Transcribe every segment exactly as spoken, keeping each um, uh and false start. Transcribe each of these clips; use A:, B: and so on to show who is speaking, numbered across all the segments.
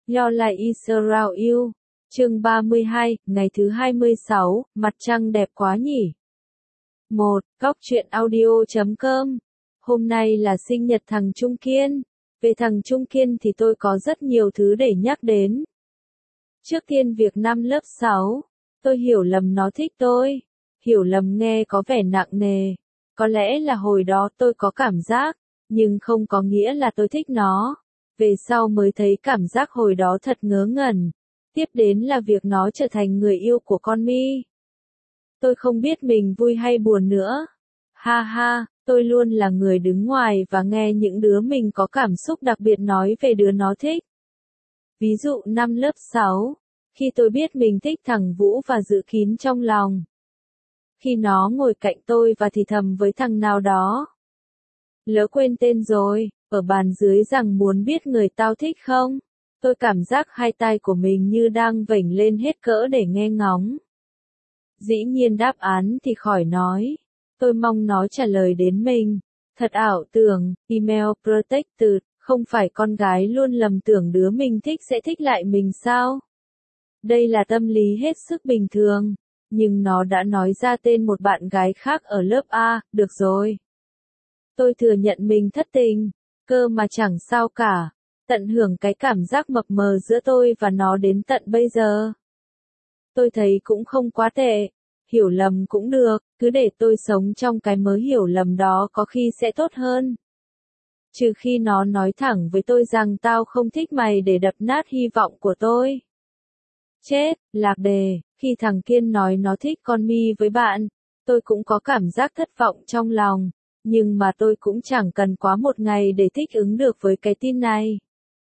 A: Your light is around you. Chương ba mươi hai, ngày thứ hai mươi sáu, mặt trăng đẹp quá nhỉ. một. Góc truyện audio chấm com. Hôm nay là sinh nhật thằng Trung Kiên. Về thằng Trung Kiên thì tôi có rất nhiều thứ để nhắc đến. Trước tiên việc năm lớp sáu, tôi hiểu lầm nó thích tôi. Hiểu lầm nghe có vẻ nặng nề. Có lẽ là hồi đó tôi có cảm giác, nhưng không có nghĩa là tôi thích nó. Về sau mới thấy cảm giác hồi đó thật ngớ ngẩn. Tiếp đến là việc nó trở thành người yêu của con Mi. Tôi không biết mình vui hay buồn nữa. Ha ha, tôi luôn là người đứng ngoài và nghe những đứa mình có cảm xúc đặc biệt nói về đứa nó thích. Ví dụ năm lớp sáu, khi tôi biết mình thích thằng Vũ và giữ kín trong lòng. Khi nó ngồi cạnh tôi và thì thầm với thằng nào đó. Lỡ quên tên rồi, ở bàn dưới rằng muốn biết người tao thích không? Tôi cảm giác hai tai của mình như đang vểnh lên hết cỡ để nghe ngóng. Dĩ nhiên đáp án thì khỏi nói. Tôi mong nó trả lời đến mình. Thật ảo tưởng, email protected, không phải con gái luôn lầm tưởng đứa mình thích sẽ thích lại mình sao? Đây là tâm lý hết sức bình thường. Nhưng nó đã nói ra tên một bạn gái khác ở lớp A, được rồi. Tôi thừa nhận mình thất tình, cơ mà chẳng sao cả. Tận hưởng cái cảm giác mập mờ giữa tôi và nó đến tận bây giờ. Tôi thấy cũng không quá tệ. Hiểu lầm cũng được, cứ để tôi sống trong cái mớ hiểu lầm đó có khi sẽ tốt hơn. Trừ khi nó nói thẳng với tôi rằng tao không thích mày để đập nát hy vọng của tôi. Chết, lạc đề, khi thằng Kiên nói nó thích con Mi với bạn, tôi cũng có cảm giác thất vọng trong lòng, nhưng mà tôi cũng chẳng cần quá một ngày để thích ứng được với cái tin này.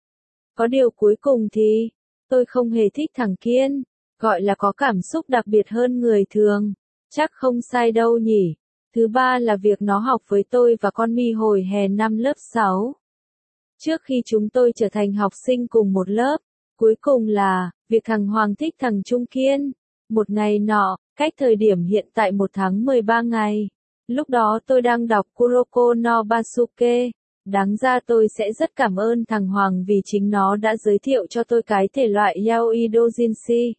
A: Có điều cuối cùng thì, tôi không hề thích thằng Kiên, gọi là có cảm xúc đặc biệt hơn người thường, chắc không sai đâu nhỉ. Thứ ba là việc nó học với tôi và con Mi hồi hè năm lớp sáu. Trước khi chúng tôi trở thành học sinh cùng một lớp, cuối cùng là, việc thằng Hoàng thích thằng Trung Kiên. Một ngày nọ, cách thời điểm hiện tại một tháng mười ba ngày. Lúc đó tôi đang đọc Kuroko no Basuke. Đáng ra tôi sẽ rất cảm ơn thằng Hoàng vì chính nó đã giới thiệu cho tôi cái thể loại yaoi doujinshi.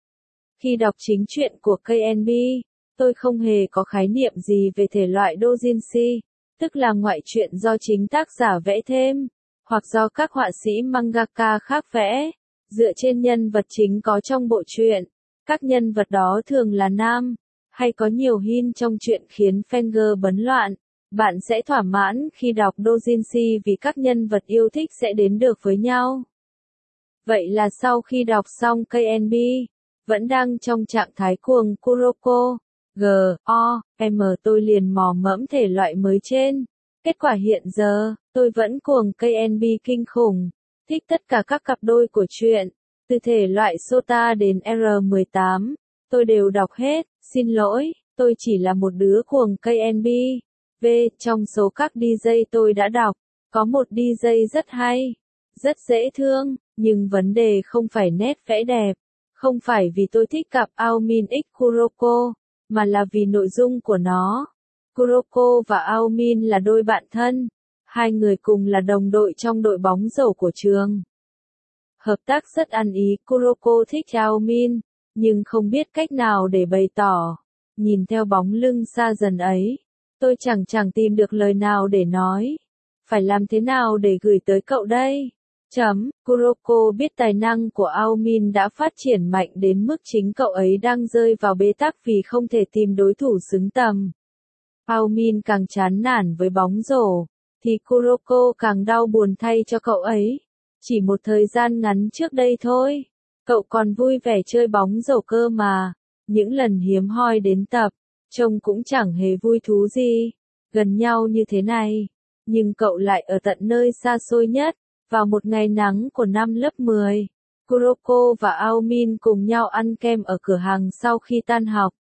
A: Khi đọc chính truyện của ca en bê, tôi không hề có khái niệm gì về thể loại doujinshi, tức là ngoại truyện do chính tác giả vẽ thêm, hoặc do các họa sĩ mangaka khác vẽ, dựa trên nhân vật chính có trong bộ truyện. Các nhân vật đó thường là nam, hay có nhiều hin trong truyện khiến fangirl bấn loạn. Bạn sẽ thỏa mãn khi đọc doujinshi vì các nhân vật yêu thích sẽ đến được với nhau. Vậy là sau khi đọc xong ca en bê, vẫn đang trong trạng thái cuồng Kuroko, G, O, M tôi liền mò mẫm thể loại mới trên. Kết quả hiện giờ, tôi vẫn cuồng ca en bê kinh khủng, thích tất cả các cặp đôi của truyện, từ thể loại Sota đến R mười tám, tôi đều đọc hết, xin lỗi, tôi chỉ là một đứa cuồng ca en bê. V, trong số các đi jây tôi đã đọc, có một đi jây rất hay, rất dễ thương, nhưng vấn đề không phải nét vẽ đẹp, không phải vì tôi thích cặp Aomin x Kuroko, mà là vì nội dung của nó. Kuroko và Aomin là đôi bạn thân, hai người cùng là đồng đội trong đội bóng rổ của trường. Hợp tác rất ăn ý, Kuroko thích Aomin, nhưng không biết cách nào để bày tỏ. Nhìn theo bóng lưng xa dần ấy, tôi chẳng chẳng tìm được lời nào để nói. Phải làm thế nào để gửi tới cậu đây? Chấm, Kuroko biết tài năng của Aomin đã phát triển mạnh đến mức chính cậu ấy đang rơi vào bế tắc vì không thể tìm đối thủ xứng tầm. Aomin càng chán nản với bóng rổ, thì Kuroko càng đau buồn thay cho cậu ấy. Chỉ một thời gian ngắn trước đây thôi, cậu còn vui vẻ chơi bóng rổ cơ mà. Những lần hiếm hoi đến tập, trông cũng chẳng hề vui thú gì, gần nhau như thế này. Nhưng cậu lại ở tận nơi xa xôi nhất, vào một ngày nắng của năm lớp mười. Kuroko và Aomin cùng nhau ăn kem ở cửa hàng sau khi tan học.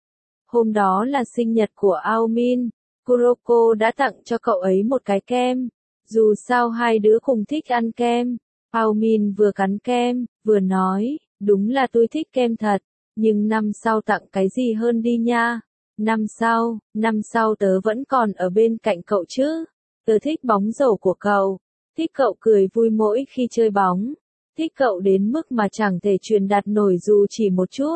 A: Hôm đó là sinh nhật của Aomin, Kuroko đã tặng cho cậu ấy một cái kem. Dù sao hai đứa cùng thích ăn kem, Aomin vừa cắn kem, vừa nói, đúng là tôi thích kem thật, nhưng năm sau tặng cái gì hơn đi nha. Năm sau, năm sau tớ vẫn còn ở bên cạnh cậu chứ. Tớ thích bóng rổ của cậu, thích cậu cười vui mỗi khi chơi bóng. thích cậu đến mức mà chẳng thể truyền đạt nổi dù chỉ một chút.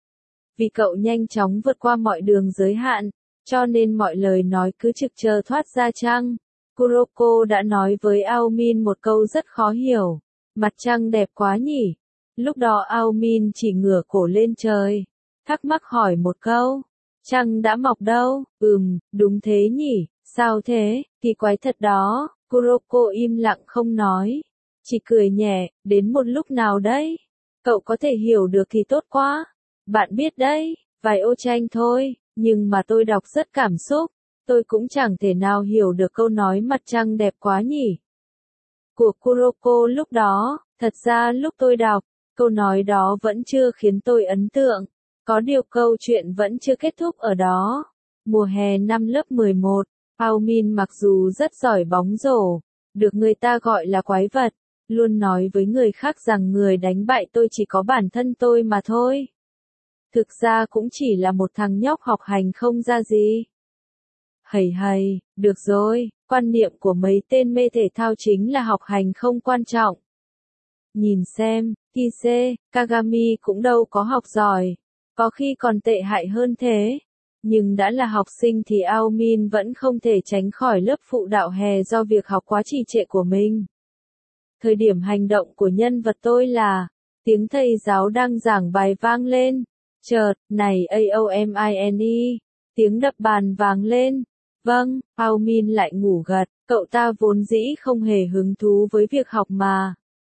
A: Vì cậu nhanh chóng vượt qua mọi đường giới hạn, cho nên mọi lời nói cứ trực chờ thoát ra trăng. Kuroko đã nói với Ao Min một câu rất khó hiểu. Mặt trăng đẹp quá nhỉ? Lúc đó Ao Min chỉ ngửa cổ lên trời, thắc mắc hỏi một câu. Trăng đã mọc đâu? Ừm, đúng thế nhỉ, sao thế, kỳ quái thật đó. Kuroko im lặng không nói, chỉ cười nhẹ, đến một lúc nào đấy. Cậu có thể hiểu được thì tốt quá. Bạn biết đấy, vài ô tranh thôi, nhưng mà tôi đọc rất cảm xúc. Tôi cũng chẳng thể nào hiểu được câu nói mặt trăng đẹp quá nhỉ. Của Kuroko lúc đó, thật ra lúc tôi đọc, câu nói đó vẫn chưa khiến tôi ấn tượng. Có điều câu chuyện vẫn chưa kết thúc ở đó. Mùa hè năm lớp mười một, Ao Min mặc dù rất giỏi bóng rổ, được người ta gọi là quái vật, luôn nói với người khác rằng người đánh bại tôi chỉ có bản thân tôi mà thôi. Thực ra cũng chỉ là một thằng nhóc học hành không ra gì. Hầy hầy, được rồi, quan niệm của mấy tên mê thể thao chính là học hành không quan trọng. Nhìn xem, Kise, Kagami cũng đâu có học giỏi, có khi còn tệ hại hơn thế. Nhưng đã là học sinh thì Ao Min vẫn không thể tránh khỏi lớp phụ đạo hè do việc học quá trì trệ của mình. Thời điểm hành động của nhân vật tôi là, tiếng thầy giáo đang giảng bài vang lên. Chợt, này AOMINE, tiếng đập bàn vang lên. Vâng, Ao Min lại ngủ gật, cậu ta vốn dĩ không hề hứng thú với việc học mà.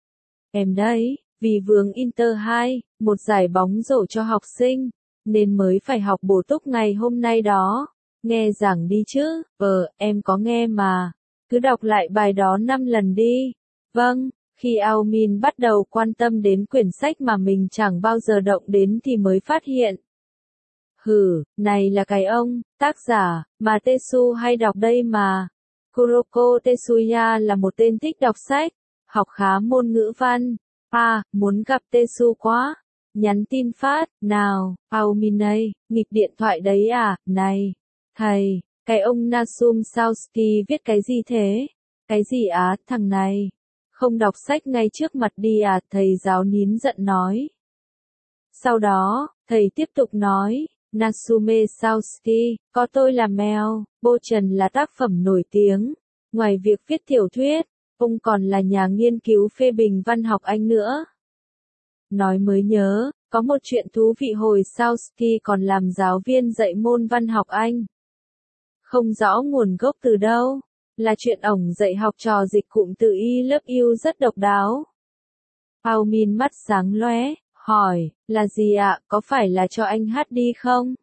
A: Em đấy, vì vướng Inter hai, một giải bóng rổ cho học sinh, nên mới phải học bổ túc ngày hôm nay đó. Nghe giảng đi chứ, ờ, em có nghe mà. Cứ đọc lại bài đó năm lần đi. Vâng, khi Ao Min bắt đầu quan tâm đến quyển sách mà mình chẳng bao giờ động đến thì mới phát hiện. Hừ, này là cái ông, tác giả, mà Tetsu hay đọc đây mà. Kuroko Tetsuya là một tên thích đọc sách, học khá môn ngữ văn. À, muốn gặp Tetsu quá. Nhắn tin phát, nào, Ao Min ơi, nghịch điện thoại đấy à, này. Thầy, cái ông Nasum Saoski viết cái gì thế? Cái gì á, thằng này? Không đọc sách ngay trước mặt đi à, thầy giáo nín giận nói. Sau đó, thầy tiếp tục nói, Natsume Saoski, có tôi là mèo, Bô Trần là tác phẩm nổi tiếng. Ngoài việc viết tiểu thuyết, ông còn là nhà nghiên cứu phê bình văn học Anh nữa. Nói mới nhớ, có một chuyện thú vị hồi Saoski còn làm giáo viên dạy môn văn học Anh. Không rõ nguồn gốc từ đâu, là chuyện ổng dạy học trò dịch cụm từ I love you rất độc đáo. Ao Min mắt sáng lóe, hỏi, là gì ạ, có phải là cho anh hát đi không?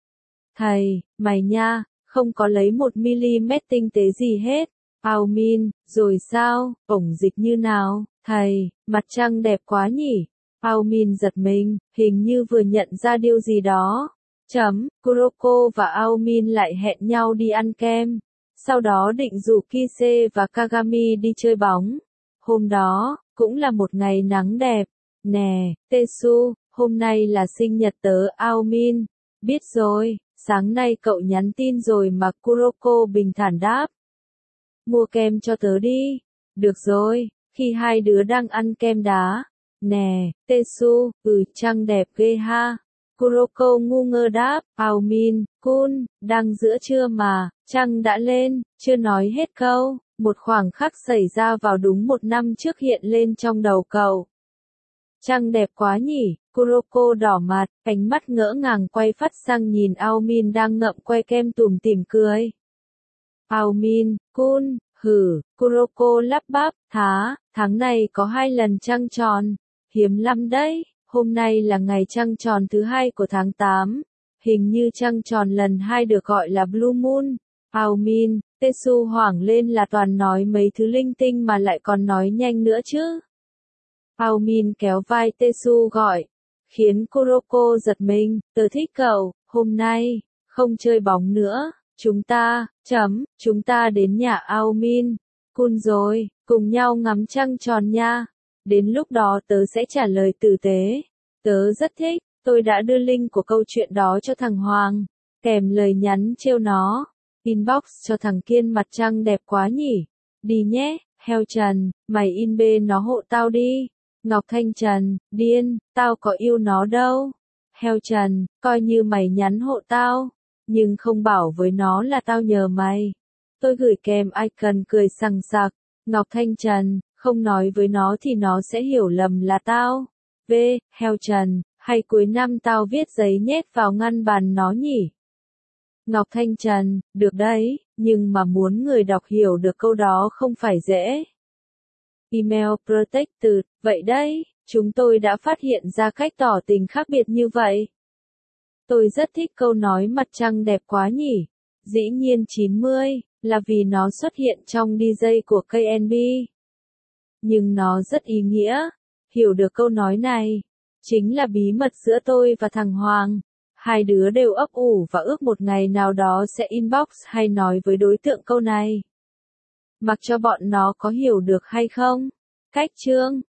A: Thầy, mày nha, không có lấy một mi-li-mét tinh tế gì hết. Ao Min, rồi sao, ổng dịch như nào? Thầy, mặt trăng đẹp quá nhỉ? Ao Min giật mình, hình như vừa nhận ra điều gì đó. Chấm, Kuroko và Ao Min lại hẹn nhau đi ăn kem. Sau đó định rủ Kise và Kagami đi chơi bóng. Hôm đó, cũng là một ngày nắng đẹp. Nè, Tetsu, hôm nay là sinh nhật tớ Ao Min. Biết rồi, sáng nay cậu nhắn tin rồi mà. Kuroko bình thản đáp. Mua kem cho tớ đi. Được rồi, khi hai đứa đang ăn kem đá. Nè, Tetsu, ừ, trăng đẹp ghê ha. Kuroko ngu ngơ đáp, Ao Min, kun, đang giữa trưa mà, trăng đã lên, chưa nói hết câu, một khoảng khắc xảy ra vào đúng một năm trước hiện lên trong đầu cậu. Trăng đẹp quá nhỉ, Kuroko đỏ mặt, ánh mắt ngỡ ngàng quay phát sang nhìn Ao Min đang ngậm que kem tủm tỉm cười. Ao Min, kun, hử, Kuroko lắp bắp, thá, tháng này có hai lần trăng tròn, hiếm lắm đấy. Hôm nay là ngày trăng tròn thứ hai của tháng tám. Hình như trăng tròn lần hai được gọi là Blue Moon. Ao Min, Tetsu hoảng lên là toàn nói mấy thứ linh tinh mà lại còn nói nhanh nữa chứ. Ao Min kéo vai Tetsu gọi, khiến Kuroko giật mình, tớ thích cậu, hôm nay, không chơi bóng nữa, chúng ta, chấm, chúng ta đến nhà Ao Min, kun rồi, cùng nhau ngắm trăng tròn nha. Đến lúc đó tớ sẽ trả lời tử tế. Tớ rất thích, tôi đã đưa link của câu chuyện đó cho thằng Hoàng, kèm lời nhắn trêu nó. Inbox cho thằng Kiên mặt trăng đẹp quá nhỉ. Đi nhé, heo Trần, mày in bê nó hộ tao đi. Ngọc Thanh Trần, điên, tao có yêu nó đâu. Heo Trần, coi như mày nhắn hộ tao, nhưng không bảo với nó là tao nhờ mày. Tôi gửi kèm icon cười sằng sặc. Ngọc Thanh Trần, không nói với nó thì nó sẽ hiểu lầm là tao. V, Heo Trần, hay cuối năm tao viết giấy nhét vào ngăn bàn nó nhỉ? Ngọc Thanh Trần, được đấy, nhưng mà muốn người đọc hiểu được câu đó không phải dễ. Email Protected, vậy đấy, chúng tôi đã phát hiện ra cách tỏ tình khác biệt như vậy. Tôi rất thích câu nói mặt trăng đẹp quá nhỉ. Dĩ nhiên chín mươi, là vì nó xuất hiện trong đi giây của ca en bê. Nhưng nó rất ý nghĩa. Hiểu được câu nói này, chính là bí mật giữa tôi và thằng Hoàng. Hai đứa đều ấp ủ và ước một ngày nào đó sẽ inbox hay nói với đối tượng câu này. Mặc cho bọn nó có hiểu được hay không. Cách chương